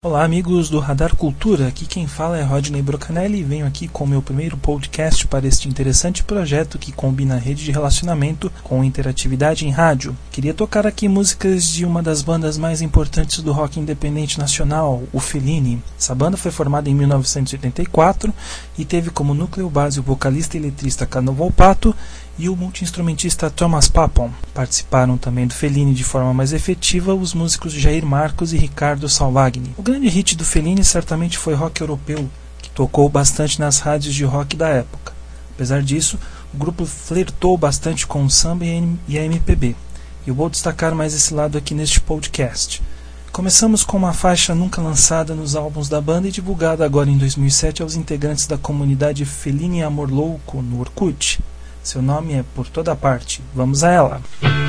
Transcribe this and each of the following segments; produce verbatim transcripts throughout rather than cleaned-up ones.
Olá amigos do Radar Cultura, aqui quem fala é Rodney Brocanelli e venho aqui com o meu primeiro podcast para este interessante projeto que combina a rede de relacionamento com interatividade em rádio. Queria tocar aqui músicas de uma das bandas mais importantes do rock independente nacional, o Fellini. Essa banda foi formada em mil novecentos e oitenta e quatro e teve como núcleo base o vocalista e letrista Carlo Volpato e o multi-instrumentista Thomas Papon. Participaram também do Fellini de forma mais efetiva os músicos Jair Marcos e Ricardo Salvagni. O grande hit do Fellini certamente foi Rock Europeu, que tocou bastante nas rádios de rock da época. Apesar disso, o grupo flertou bastante com o samba e a M P B. Eu vou destacar mais esse lado aqui neste podcast. Começamos com uma faixa nunca lançada nos álbuns da banda e divulgada agora em dois mil e sete aos integrantes da comunidade Fellini Amor Louco no Orkut. Seu nome é Por Toda Parte. Vamos a ela!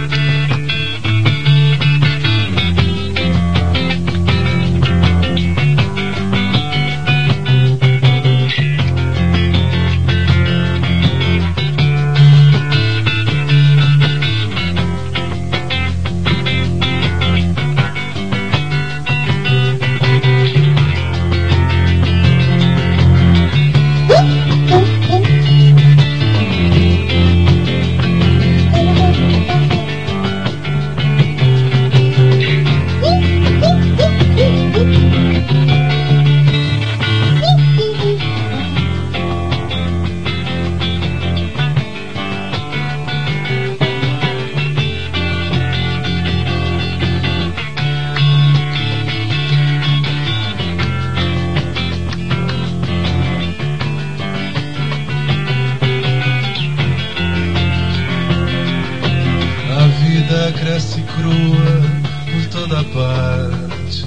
Cresce crua por toda parte,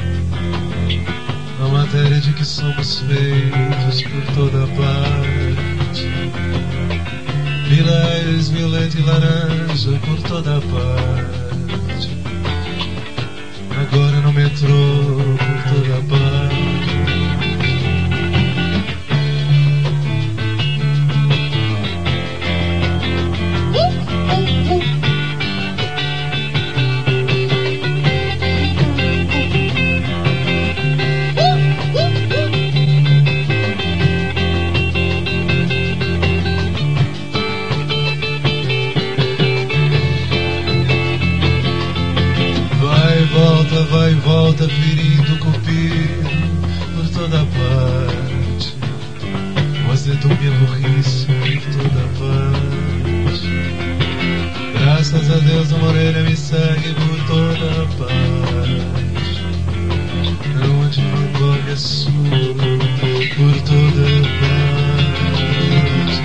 a matéria de que somos feitos por toda parte, lilás, violeta e laranja por toda parte, agora no metrô por toda parte. Vai e volta, ferindo o cupido por toda parte, o azedume e a burrice por toda parte. Graças a Deus uma orelha me segue por toda parte, onde Van Gogh é surdo por toda parte.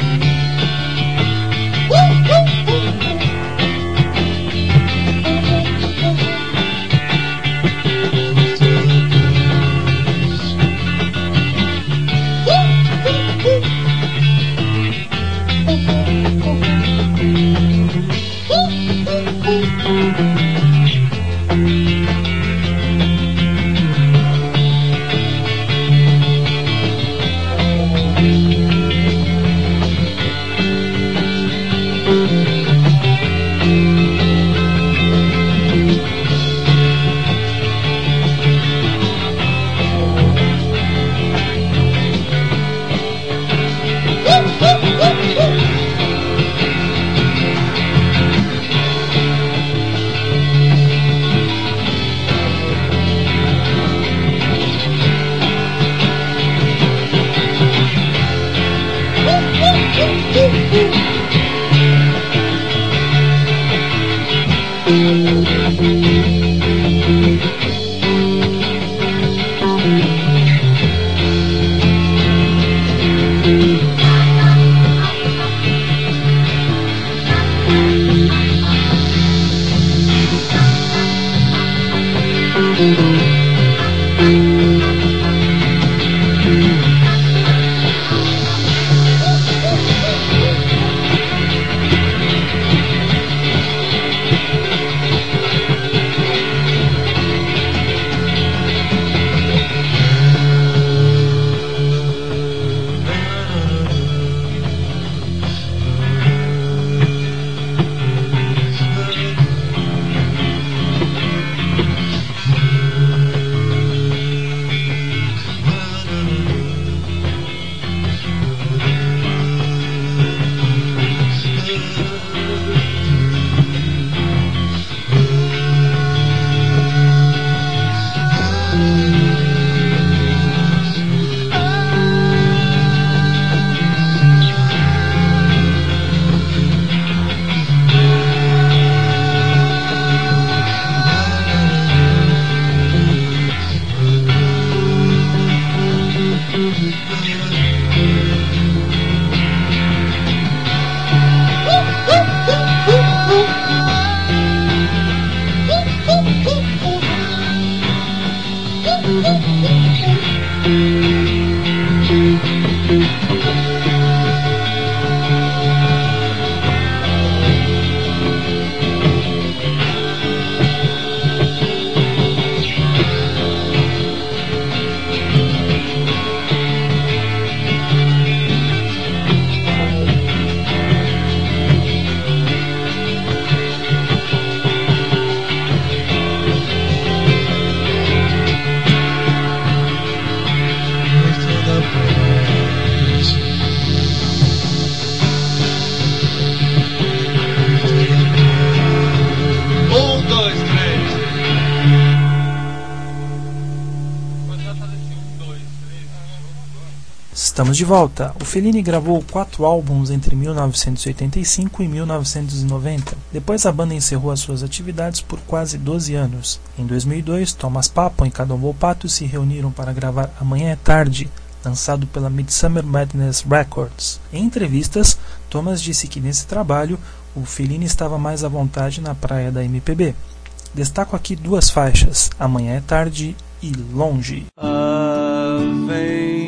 Estamos de volta. O Fellini gravou quatro álbuns entre mil novecentos e oitenta e cinco e mil novecentos e noventa. Depois a banda encerrou as suas atividades por quase doze anos. Em dois mil e dois, Thomas Papa e Cadon Volpato se reuniram para gravar Amanhã é Tarde, lançado pela Midsummer Madness Records. Em entrevistas, Thomas disse que nesse trabalho o Fellini estava mais à vontade na praia da M P B. Destaco aqui duas faixas, Amanhã é Tarde e Longe. Ah, vem,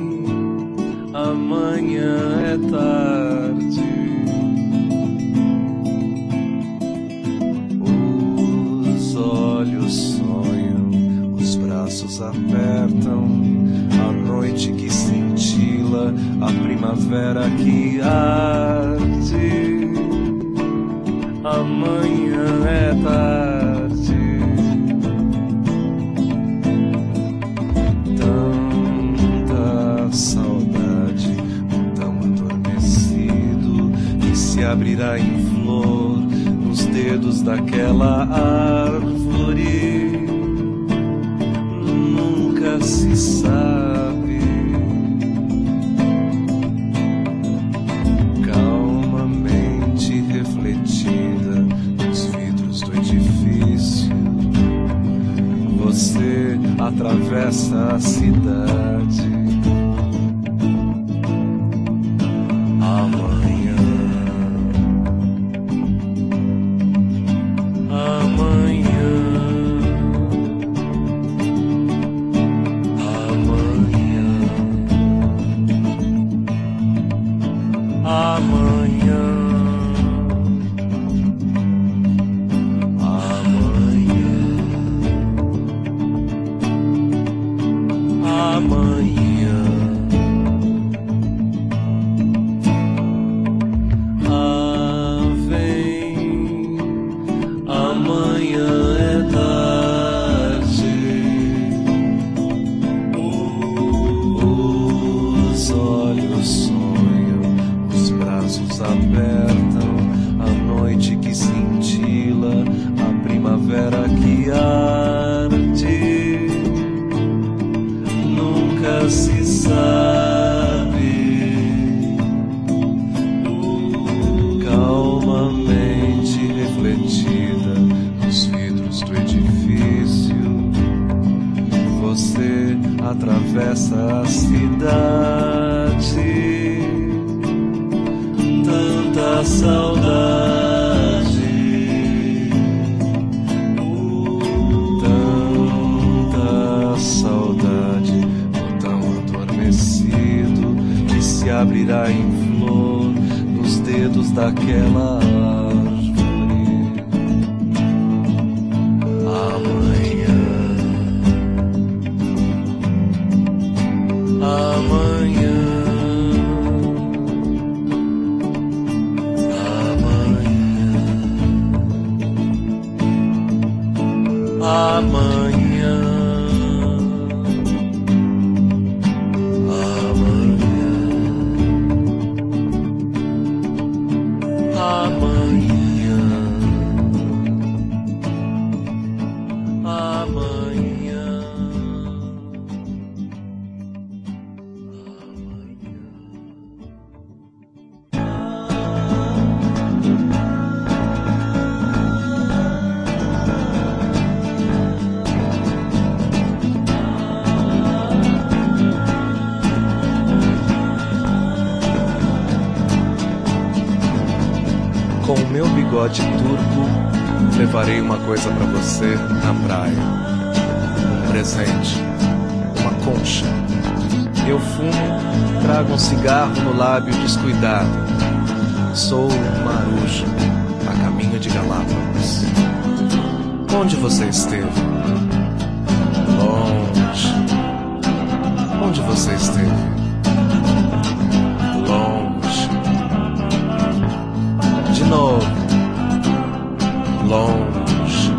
amanhã é tarde. Os olhos sonham, os braços apertam, a noite que cintila, a primavera que arde. Amanhã é tarde. Tanta saudade, tão adormecido, que se abrirá em flor nos dedos daquela árvore. Nunca se sabe. Calmamente refletida nos vidros do edifício, você atravessa a cidade. Amanhã, amanhã, amanhã, amanhã, amanhã, ah, vem, amanhã é tarde. Os olhos sonham, os braços apertam, a noite que cintila, a primavera que arde. Nunca se sabe. Calmamente refletida nos vidros do edifício, você atravessa a cidade. Tanta saudade, tanta saudade, que se abrirá em flor nos dedos daquela árvore. Amanhã, amanhã, amanhã, amanhã. Com o meu bigode turco, levarei uma coisa pra você na praia. Um presente, Eu fumo, trago um cigarro no lábio descuidado. Sou um marujo, a caminho de Galápagos. Onde você esteve? Longe. Onde você esteve? Longe. De novo. Longe.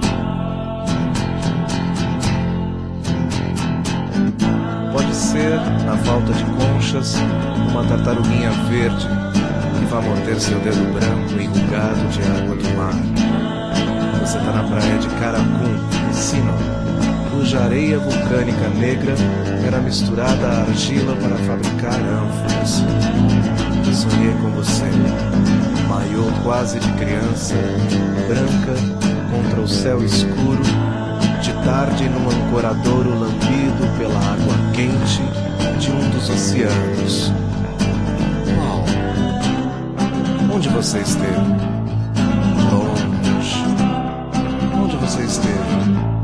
Pode ser, na falta de conchas, uma tartaruguinha verde que vai morder seu dedo branco enrugado de água do mar. Você tá na praia de Caracum, Sinop, cuja areia vulcânica negra era misturada à argila para fabricar ânforas. Sonhei com você, maiô quase de criança, branca contra o céu escuro, de tarde num ancoradouro lambido pela água quente de um dos oceanos. Uau! Onde você esteve? Longe. Onde você esteve?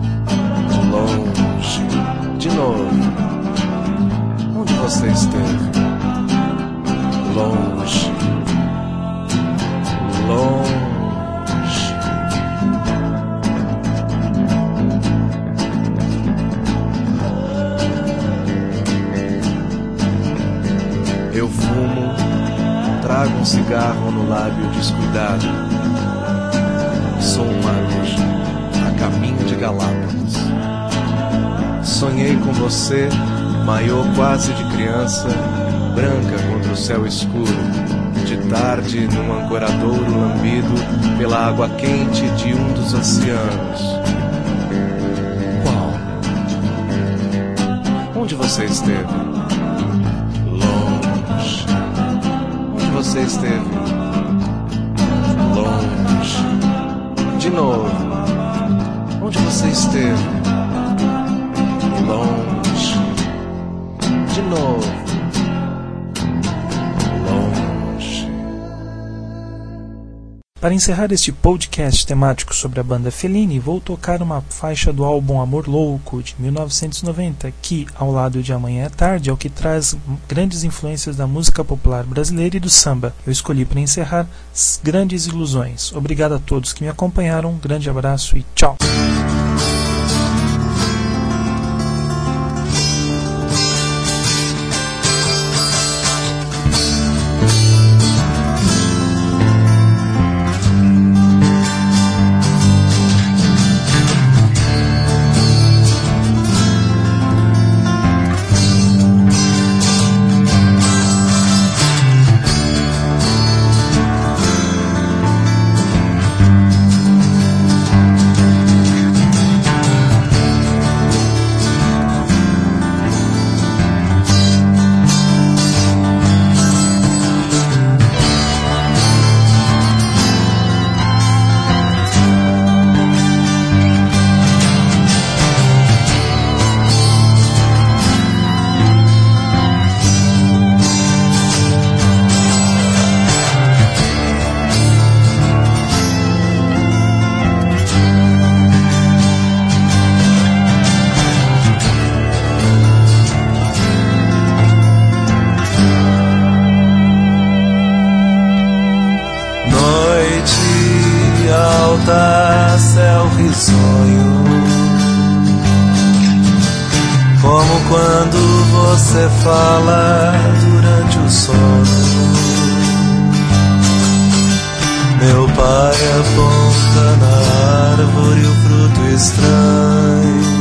Longe. De novo. Onde você esteve? Longe. Longe. Eu fumo, trago um cigarro no lábio descuidado. Sou um marujo, a caminho de Galápagos. Sonhei com você, maiô quase de criança, branca contra o céu escuro, de tarde num ancoradouro lambido pela água quente de um dos oceanos. Qual? Onde você esteve? Longe. Onde você esteve? Longe. De novo. Onde você esteve? Longe. De novo. Para encerrar este podcast temático sobre a banda Fellini, vou tocar uma faixa do álbum Amor Louco, de mil novecentos e noventa, que, ao lado de Amanhã é Tarde, é o que traz grandes influências da música popular brasileira e do samba. Eu escolhi para encerrar Grandes Ilusões. Obrigado a todos que me acompanharam, um grande abraço e tchau! Céu risonho, como quando você fala durante o sono. Meu pai aponta na árvore o fruto estranho,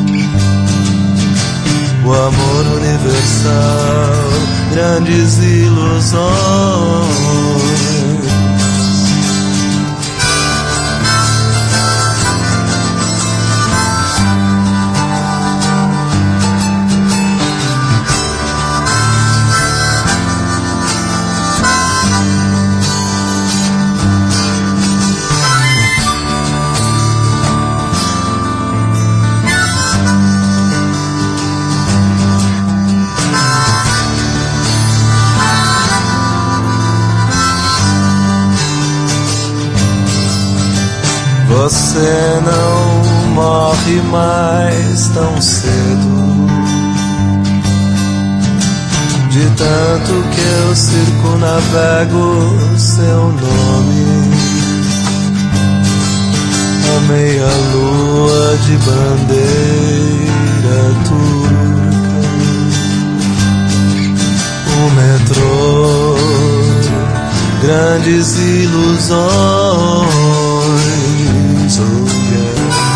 o amor universal, grandes ilusões. Você não morre mais tão cedo. de tanto que eu circunnavego seu nome. A meia lua de bandeira turca, o metrô, grandes ilusões, oh yeah.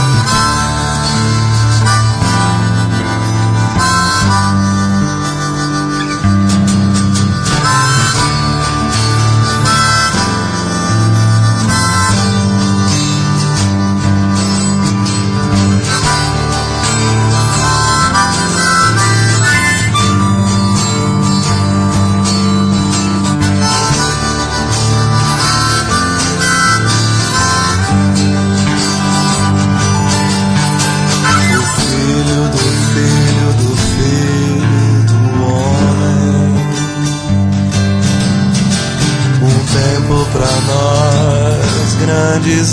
Pra nós, grandes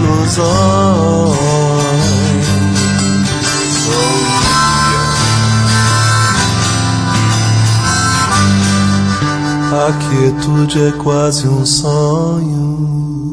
ilusões. Oh, yeah. A quietude é quase um sonho.